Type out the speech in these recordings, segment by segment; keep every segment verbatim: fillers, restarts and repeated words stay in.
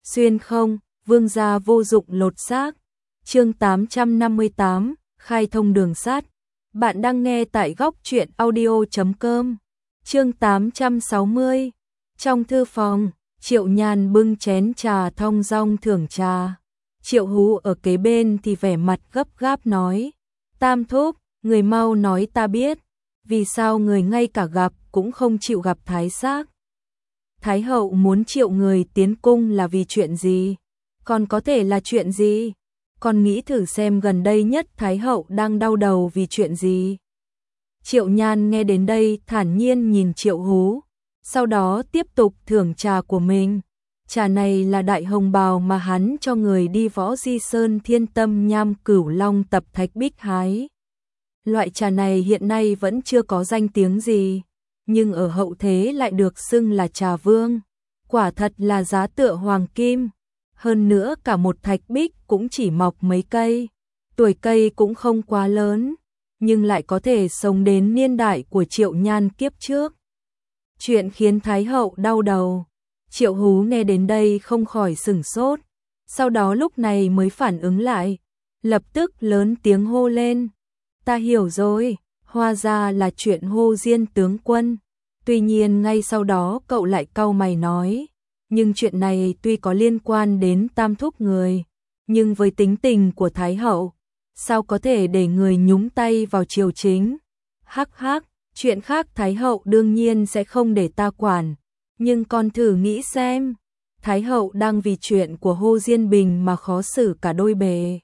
Xuyên không, vương gia vô dụng lột xác. Chương tám trăm năm mươi tám, khai thông đường sắt. Bạn đang nghe tại góc truyện audio chấm com. Chương tám trăm sáu mươi. Trong thư phòng, Triệu Nhan bưng chén trà thong dong thưởng trà. Triệu Hú ở kế bên thì vẻ mặt gấp gáp nói: "Tam thúc, người mau nói ta biết, vì sao người ngay cả gặp cũng không chịu gặp Thái Xác? Thái hậu muốn triệu người tiến cung là vì chuyện gì? Còn có thể là chuyện gì? Con nghĩ thử xem gần đây nhất Thái hậu đang đau đầu vì chuyện gì?" Triệu Nhan nghe đến đây thản nhiên nhìn Triệu Hú, sau đó tiếp tục thưởng trà của mình. Trà này là đại hồng bào mà hắn cho người đi Võ Di Sơn Thiên Tâm Nham Cửu Long tập Thạch Bích hái. Loại trà này hiện nay vẫn chưa có danh tiếng gì, nhưng ở hậu thế lại được xưng là trà vương. Quả thật là giá tựa hoàng kim. Hơn nữa cả một thạch bích cũng chỉ mọc mấy cây, tuổi cây cũng không quá lớn, nhưng lại có thể sống đến niên đại của Triệu Nhan kiếp trước. Chuyện khiến Thái hậu đau đầu. Triệu Hú nghe đến đây không khỏi sửng sốt, sau đó lúc này mới phản ứng lại, lập tức lớn tiếng hô lên: "Ta hiểu rồi, hóa ra là chuyện Hồ Diên tướng quân." Tuy nhiên ngay sau đó cậu lại cau mày nói: "Nhưng chuyện này tuy có liên quan đến tam thúc người, nhưng với tính tình của Thái hậu, sao có thể để người nhúng tay vào triều chính?" "Hắc hắc, chuyện khác Thái hậu đương nhiên sẽ không để ta quản, nhưng con thử nghĩ xem, Thái hậu đang vì chuyện của Hồ Diên Bình mà khó xử cả đôi bề.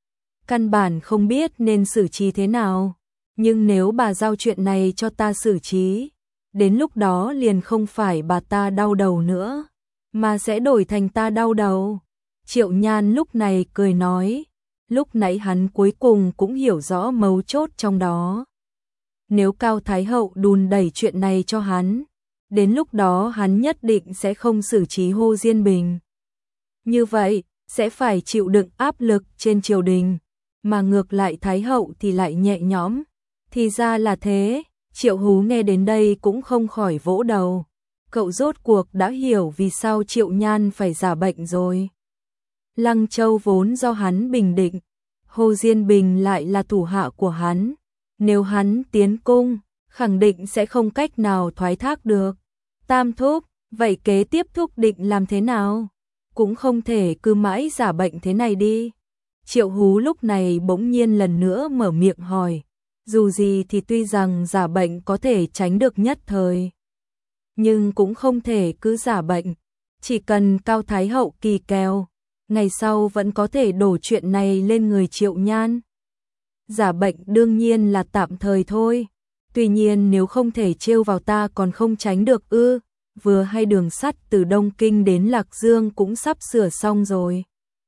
Căn bản không biết nên xử trí thế nào, nhưng nếu bà giao chuyện này cho ta xử trí, đến lúc đó liền không phải bà ta đau đầu nữa, mà sẽ đổi thành ta đau đầu." Triệu Nhan lúc này cười nói, lúc nãy hắn cuối cùng cũng hiểu rõ mấu chốt trong đó. Nếu Cao Thái hậu đùn đẩy chuyện này cho hắn, đến lúc đó hắn nhất định sẽ không xử trí Hồ Diên Bình. Như vậy, sẽ phải chịu đựng áp lực trên triều đình, mà ngược lại Thái hậu thì lại nhẹ nhõm. Thì ra là thế. Triệu Hú nghe đến đây cũng không khỏi vỗ đầu. Cậu rốt cuộc đã hiểu vì sao Triệu Nhan phải giả bệnh rồi. Lăng Châu vốn do hắn bình định, Hồ Diên Bình lại là thủ hạ của hắn. Nếu hắn tiến cung, khẳng định sẽ không cách nào thoái thác được. Tam thúc, vậy kế tiếp thúc định làm thế nào? Cũng không thể cứ mãi giả bệnh thế này đi. Triệu Hú lúc này bỗng nhiên lần nữa mở miệng hỏi. Dù gì thì tuy rằng giả bệnh có thể tránh được nhất thời, nhưng cũng không thể cứ giả bệnh. Chỉ cần Cao Thái hậu kỳ kèo, ngày sau vẫn có thể đổ chuyện này lên người Triệu Nhan. Giả bệnh đương nhiên là tạm thời thôi. Tuy nhiên nếu không thể trêu vào ta còn không tránh được ư? Vừa hay đường sắt từ Đông Kinh đến Lạc Dương cũng sắp sửa xong rồi,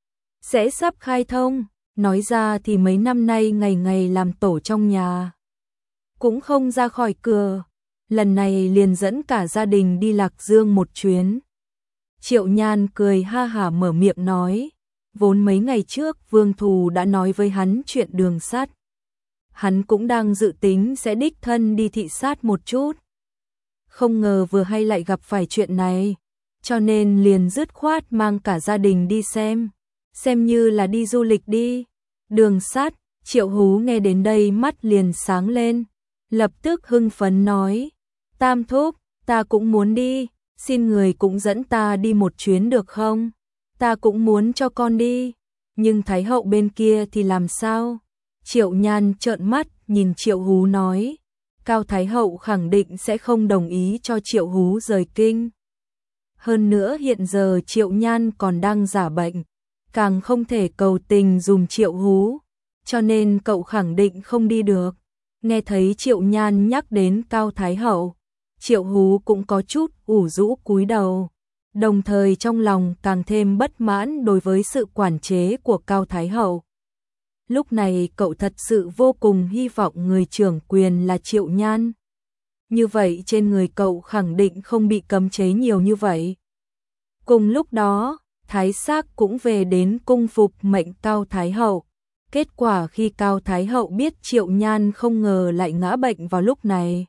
sẽ sắp khai thông. Nói ra thì mấy năm nay ngày ngày làm tổ trong nhà, cũng không ra khỏi cửa. Lần này liền dẫn cả gia đình đi Lạc Dương một chuyến." Triệu Nhan cười ha hả mở miệng nói, vốn mấy ngày trước Vương Thù đã nói với hắn chuyện đường sắt. Hắn cũng đang dự tính sẽ đích thân đi thị sát một chút. Không ngờ vừa hay lại gặp phải chuyện này, cho nên liền dứt khoát mang cả gia đình đi xem. Xem như là đi du lịch đi. Đường sắt. Triệu Hú nghe đến đây mắt liền sáng lên, lập tức hưng phấn nói: "Tam thúc, ta cũng muốn đi, xin người cũng dẫn ta đi một chuyến được không? Ta cũng muốn cho con đi." "Nhưng Thái hậu bên kia thì làm sao?" Triệu Nhan trợn mắt nhìn Triệu Hú nói. Cao Thái hậu khẳng định sẽ không đồng ý cho Triệu Hú rời kinh. Hơn nữa hiện giờ Triệu Nhan còn đang giả bệnh, càng không thể cầu tình dùm Triệu Hú, cho nên cậu khẳng định không đi được. Nghe thấy Triệu Nhan nhắc đến Cao Thái hậu, Triệu Hú cũng có chút ủ rũ cúi đầu, đồng thời trong lòng càng thêm bất mãn đối với sự quản chế của Cao Thái hậu. Lúc này cậu thật sự vô cùng hy vọng người trưởng quyền là Triệu Nhan. Như vậy trên người cậu khẳng định không bị cấm chế nhiều như vậy. Cùng lúc đó, Thái Xác cũng về đến cung phục mệnh Cao Thái hậu. Kết quả khi Cao Thái hậu biết Triệu Nhan không ngờ lại ngã bệnh vào lúc này,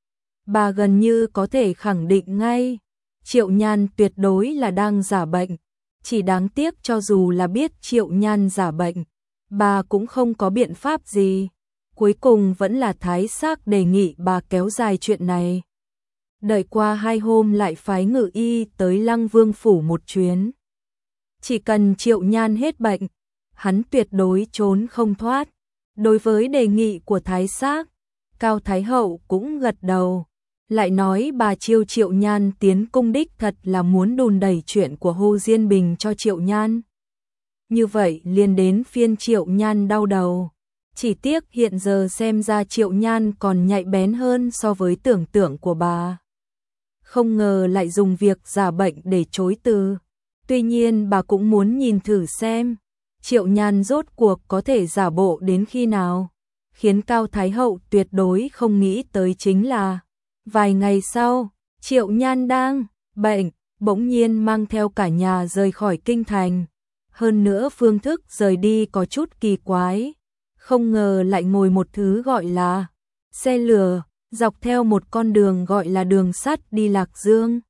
bà gần như có thể khẳng định ngay, Triệu Nhan tuyệt đối là đang giả bệnh. Chỉ đáng tiếc cho dù là biết Triệu Nhan giả bệnh, bà cũng không có biện pháp gì. Cuối cùng vẫn là Thái Sắc đề nghị bà kéo dài chuyện này. Đợi qua hai hôm lại phái ngự y tới Lăng Vương phủ một chuyến. Chỉ cần Triệu Nhan hết bệnh, hắn tuyệt đối trốn không thoát. Đối với đề nghị của Thái Sắc, Cao Thái Hậu cũng gật đầu, lại nói bà chiêu Triệu Nhan tiến cung đích thật là muốn đùn đẩy chuyện của Hồ Diên Bình cho Triệu Nhan. Như vậy liền đến phiên Triệu Nhan đau đầu. Chỉ tiếc hiện giờ xem ra Triệu Nhan còn nhạy bén hơn so với tưởng tượng của bà. Không ngờ lại dùng việc giả bệnh để chối từ. Tuy nhiên bà cũng muốn nhìn thử xem Triệu Nhan rốt cuộc có thể giả bộ đến khi nào. Khiến Cao Thái Hậu tuyệt đối không nghĩ tới chính là vài ngày sau, Triệu Nhan đang bệnh, bỗng nhiên mang theo cả nhà rời khỏi kinh thành. Hơn nữa phương thức rời đi có chút kỳ quái. Không ngờ lại ngồi một thứ gọi là xe lửa, dọc theo một con đường gọi là đường sắt đi Lạc Dương.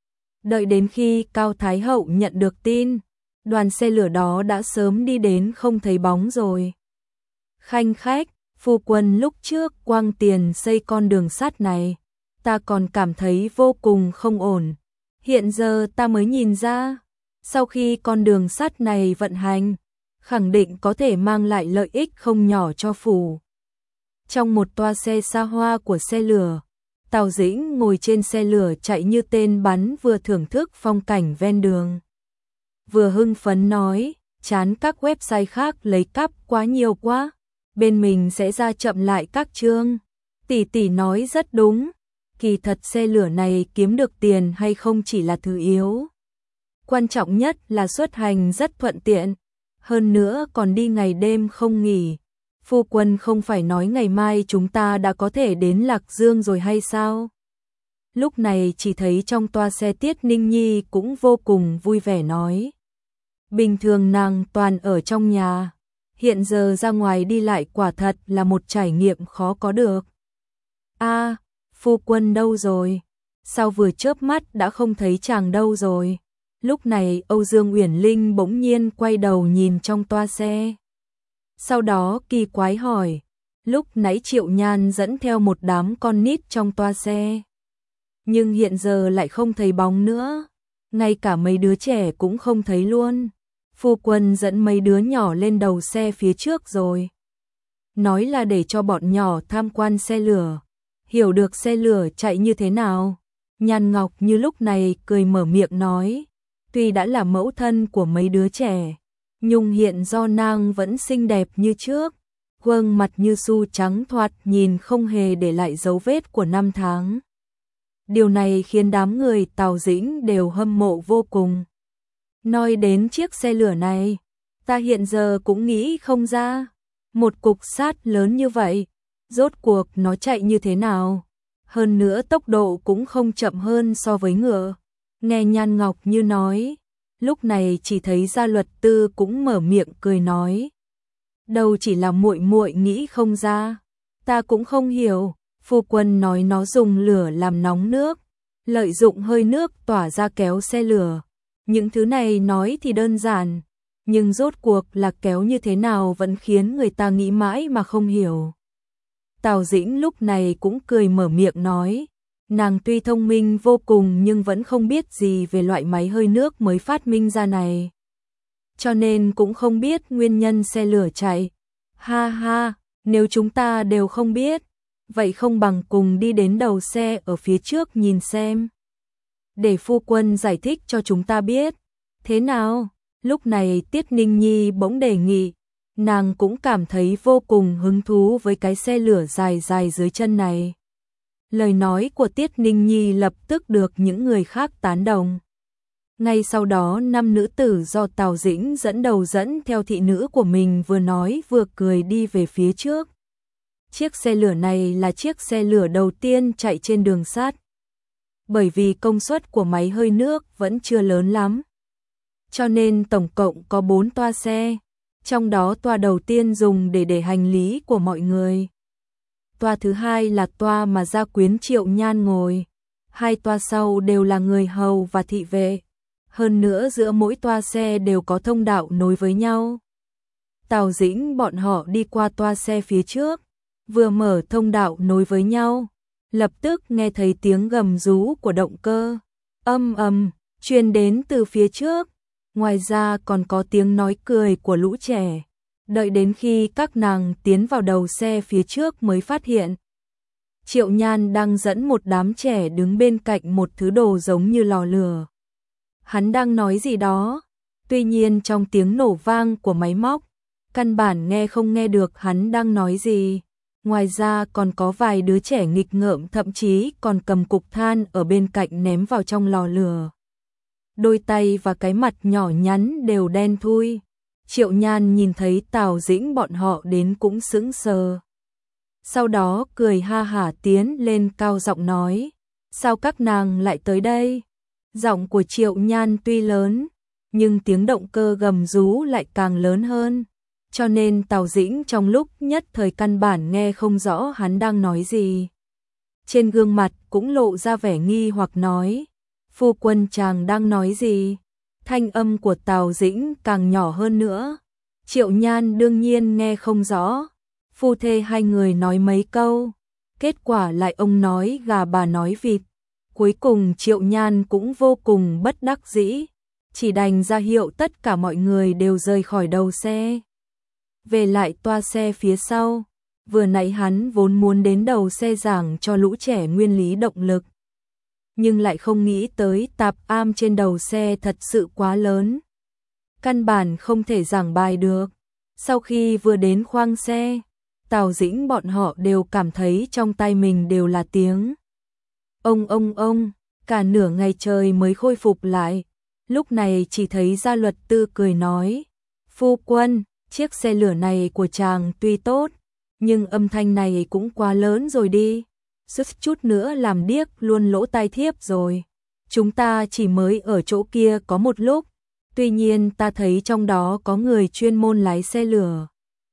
Đợi đến khi Cao Thái Hậu nhận được tin, đoàn xe lửa đó đã sớm đi đến không thấy bóng rồi. Khanh khách, phu quân lúc trước quăng tiền xây con đường sắt này, ta còn cảm thấy vô cùng không ổn. Hiện giờ ta mới nhìn ra, sau khi con đường sắt này vận hành, khẳng định có thể mang lại lợi ích không nhỏ cho phủ. Trong một toa xe xa hoa của xe lửa, Tào Dĩnh ngồi trên xe lửa chạy như tên bắn, vừa thưởng thức phong cảnh ven đường, vừa hưng phấn nói, chán các website khác lấy cắp quá nhiều quá, bên mình sẽ ra chậm lại các chương. Tỷ tỷ nói rất đúng, kỳ thật xe lửa này kiếm được tiền hay không chỉ là thứ yếu. Quan trọng nhất là xuất hành rất thuận tiện, hơn nữa còn đi ngày đêm không nghỉ. Phu quân không phải nói ngày mai chúng ta đã có thể đến Lạc Dương rồi hay sao? Lúc này chỉ thấy trong toa xe Tiết Ninh Nhi cũng vô cùng vui vẻ nói. Bình thường nàng toàn ở trong nhà, hiện giờ ra ngoài đi lại quả thật là một trải nghiệm khó có được. A, phu quân đâu rồi? Sao vừa chớp mắt đã không thấy chàng đâu rồi? Lúc này Âu Dương Uyển Linh bỗng nhiên quay đầu nhìn trong toa xe. Sau đó kỳ quái hỏi, lúc nãy Triệu Nhan dẫn theo một đám con nít trong toa xe, nhưng hiện giờ lại không thấy bóng nữa, ngay cả mấy đứa trẻ cũng không thấy luôn. Phu quân dẫn mấy đứa nhỏ lên đầu xe phía trước rồi. Nói là để cho bọn nhỏ tham quan xe lửa, hiểu được xe lửa chạy như thế nào. Nhan Ngọc Như lúc này cười mở miệng nói, tuy đã là mẫu thân của mấy đứa trẻ, nhưng hiện do nàng vẫn xinh đẹp như trước, gương mặt như su trắng thoạt nhìn không hề để lại dấu vết của năm tháng. Điều này khiến đám người Tào Dĩnh đều hâm mộ vô cùng. Nói đến chiếc xe lửa này, ta hiện giờ cũng nghĩ không ra, một cục sắt lớn như vậy, rốt cuộc nó chạy như thế nào? Hơn nữa tốc độ cũng không chậm hơn so với ngựa. Nghe Nhan Ngọc Như nói, lúc này chỉ thấy Gia Luật Tư cũng mở miệng cười nói, đâu chỉ là muội muội nghĩ không ra, ta cũng không hiểu. Phu quân nói nó dùng lửa làm nóng nước, lợi dụng hơi nước tỏa ra kéo xe lửa. Những thứ này nói thì đơn giản, nhưng rốt cuộc là kéo như thế nào vẫn khiến người ta nghĩ mãi mà không hiểu. Tào Dĩnh lúc này cũng cười mở miệng nói, nàng tuy thông minh vô cùng nhưng vẫn không biết gì về loại máy hơi nước mới phát minh ra này, cho nên cũng không biết nguyên nhân xe lửa chạy. Ha ha, nếu chúng ta đều không biết, vậy không bằng cùng đi đến đầu xe ở phía trước nhìn xem, để phu quân giải thích cho chúng ta biết. Thế nào? Lúc này Tiết Ninh Nhi bỗng đề nghị, nàng cũng cảm thấy vô cùng hứng thú với cái xe lửa dài dài dưới chân này. Lời nói của Tiết Ninh Nhi lập tức được những người khác tán đồng. Ngay sau đó năm nữ tử do Tào Dĩnh dẫn đầu dẫn theo thị nữ của mình vừa nói vừa cười đi về phía trước. Chiếc xe lửa này là chiếc xe lửa đầu tiên chạy trên đường sắt. Bởi vì công suất của máy hơi nước vẫn chưa lớn lắm, cho nên tổng cộng có bốn toa xe, trong đó toa đầu tiên dùng để để hành lý của mọi người. Toa thứ hai là toa mà gia quyến Triệu Nhan ngồi, hai toa sau đều là người hầu và thị vệ. hơn nữa giữa mỗi toa xe đều có thông đạo nối với nhau. Tào Dĩnh bọn họ đi qua toa xe phía trước, vừa mở thông đạo nối với nhau, lập tức nghe thấy tiếng gầm rú của động cơ, âm ầm, truyền đến từ phía trước, ngoài ra còn có tiếng nói cười của lũ trẻ. Đợi đến khi các nàng tiến vào đầu xe phía trước mới phát hiện, Triệu Nhan đang dẫn một đám trẻ đứng bên cạnh một thứ đồ giống như lò lửa. Hắn đang nói gì đó, tuy nhiên trong tiếng nổ vang của máy móc, căn bản nghe không nghe được hắn đang nói gì. Ngoài ra còn có vài đứa trẻ nghịch ngợm, thậm chí còn cầm cục than ở bên cạnh ném vào trong lò lửa. Đôi tay và cái mặt nhỏ nhắn đều đen thui. Triệu Nhan nhìn thấy Tào Dĩnh bọn họ đến cũng sững sờ. Sau đó cười ha hả tiến lên cao giọng nói, sao các nàng lại tới đây? Giọng của Triệu Nhan tuy lớn, nhưng tiếng động cơ gầm rú lại càng lớn hơn, cho nên Tào Dĩnh trong lúc nhất thời căn bản nghe không rõ hắn đang nói gì. Trên gương mặt cũng lộ ra vẻ nghi hoặc nói, phu quân chàng đang nói gì? Thanh âm của Tào Dĩnh càng nhỏ hơn nữa. Triệu Nhan đương nhiên nghe không rõ. Phu thê hai người nói mấy câu, kết quả lại ông nói gà bà nói vịt. Cuối cùng Triệu Nhan cũng vô cùng bất đắc dĩ, chỉ đành ra hiệu tất cả mọi người đều rời khỏi đầu xe. Về lại toa xe phía sau, vừa nãy hắn vốn muốn đến đầu xe giảng cho lũ trẻ nguyên lý động lực, nhưng lại không nghĩ tới tạp am trên đầu xe thật sự quá lớn, căn bản không thể giảng bài được. Sau khi vừa đến khoang xe, Tào Dĩnh bọn họ đều cảm thấy trong tay mình đều là tiếng ông ông ông, cả nửa ngày trời mới khôi phục lại. Lúc này chỉ thấy Gia Luật Tư cười nói, phu quân, chiếc xe lửa này của chàng tuy tốt, nhưng âm thanh này cũng quá lớn rồi đi, suýt chút nữa làm điếc luôn lỗ tai thiếp rồi. Chúng ta chỉ mới ở chỗ kia có một lúc, tuy nhiên ta thấy trong đó có người chuyên môn lái xe lửa.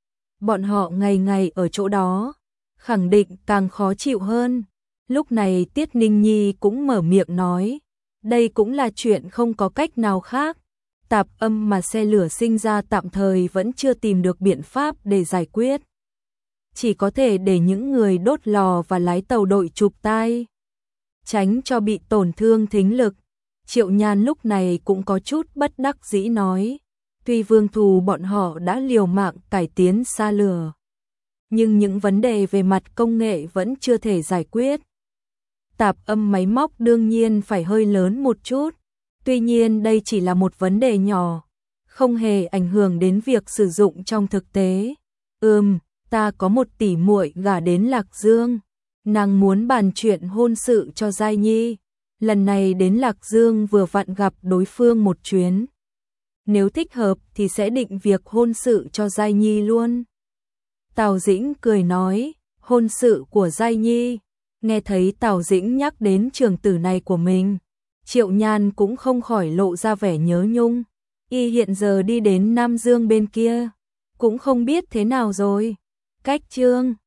Bọn họ ngày ngày ở chỗ đó, khẳng định càng khó chịu hơn. Lúc này Tiết Ninh Nhi cũng mở miệng nói, đây cũng là chuyện không có cách nào khác. Tạp âm mà xe lửa sinh ra tạm thời vẫn chưa tìm được biện pháp để giải quyết. Chỉ có thể để những người đốt lò và lái tàu đội chụp tai, tránh cho bị tổn thương thính lực. Triệu Nhan lúc này cũng có chút bất đắc dĩ nói, tuy Vương Thù bọn họ đã liều mạng cải tiến xa lửa, nhưng những vấn đề về mặt công nghệ vẫn chưa thể giải quyết. Tạp âm máy móc đương nhiên phải hơi lớn một chút, tuy nhiên đây chỉ là một vấn đề nhỏ, không hề ảnh hưởng đến việc sử dụng trong thực tế. Ừm, ta có một tỷ muội gả đến Lạc Dương, nàng muốn bàn chuyện hôn sự cho Giai Nhi. Lần này đến Lạc Dương vừa vặn gặp đối phương một chuyến. Nếu thích hợp thì sẽ định việc hôn sự cho Giai Nhi luôn. Tào Dĩnh cười nói, hôn sự của Giai Nhi. Nghe thấy Tào Dĩnh nhắc đến trường tử này của mình, Triệu Nhan cũng không khỏi lộ ra vẻ nhớ nhung. Y hiện giờ đi đến Nam Dương bên kia, cũng không biết thế nào rồi. Cách Trương